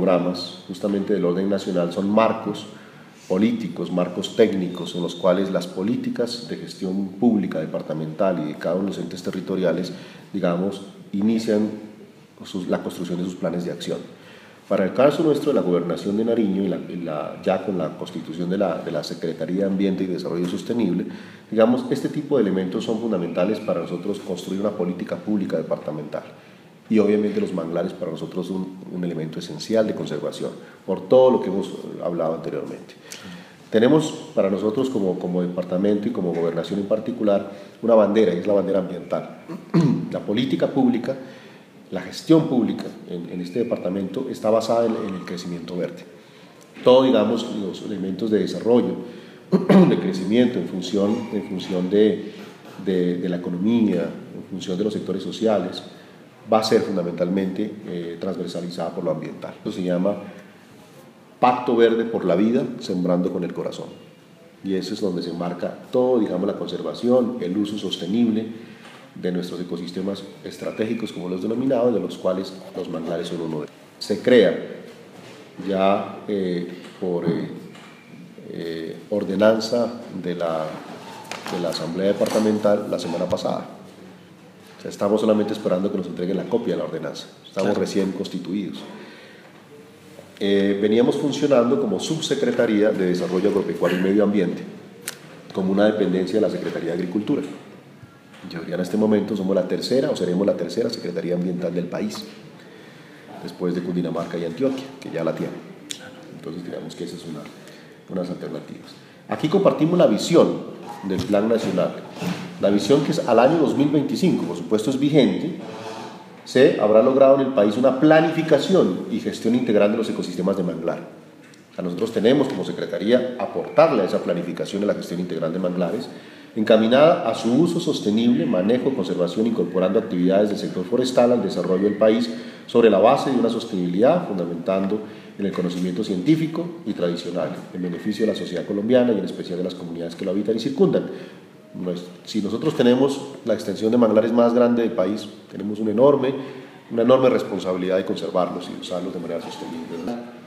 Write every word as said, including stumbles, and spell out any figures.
Programas justamente del orden nacional son marcos políticos, marcos técnicos, en los cuales las políticas de gestión pública departamental y de cada uno de los entes territoriales, digamos, inician sus, la construcción de sus planes de acción. Para el caso nuestro de la Gobernación de Nariño, y, la, y la, ya con la constitución de la, de la Secretaría de Ambiente y Desarrollo Sostenible, digamos, este tipo de elementos son fundamentales para nosotros construir una política pública departamental. Y obviamente los manglares para nosotros son un, un elemento esencial de conservación, por todo lo que hemos hablado anteriormente. Tenemos para nosotros como, como departamento y como gobernación en particular una bandera, y es la bandera ambiental. La política pública, la gestión pública en, en este departamento está basada en, en el crecimiento verde. Todo, digamos, los elementos de desarrollo, de crecimiento en función, en función de, de, de la economía, en función de los sectores sociales, va a ser fundamentalmente eh, transversalizada por lo ambiental. Esto se llama Pacto Verde por la Vida, sembrando con el corazón. Y eso es donde se enmarca todo, digamos, la conservación, el uso sostenible de nuestros ecosistemas estratégicos, como los denominados, de los cuales los manglares son uno de ellos. Se crea ya eh, por eh, eh, ordenanza de la, de la Asamblea Departamental la semana pasada. O sea, estamos solamente esperando que nos entreguen la copia de la ordenanza. Estamos claro. recién constituidos. Eh, veníamos funcionando como Subsecretaría de Desarrollo Agropecuario y Medio Ambiente, como una dependencia de la Secretaría de Agricultura. Ya en este momento somos la tercera, o seremos la tercera Secretaría Ambiental del país, después de Cundinamarca y Antioquia, que ya la tienen. Entonces, digamos que esas son una, unas alternativas. Aquí compartimos la visión del Plan Nacional. La visión que es al año dos mil veinticinco, por supuesto es vigente, se habrá logrado en el país una planificación y gestión integral de los ecosistemas de manglar. O sea, nosotros tenemos como Secretaría aportarle a esa planificación y a la gestión integral de manglares, encaminada a su uso sostenible, manejo, conservación, incorporando actividades del sector forestal al desarrollo del país sobre la base de una sostenibilidad, fundamentando en el conocimiento científico y tradicional, en beneficio de la sociedad colombiana y en especial de las comunidades que lo habitan y circundan. Si nosotros tenemos la extensión de manglares más grande del país, tenemos una enorme, una enorme responsabilidad de conservarlos y usarlos de manera sostenible.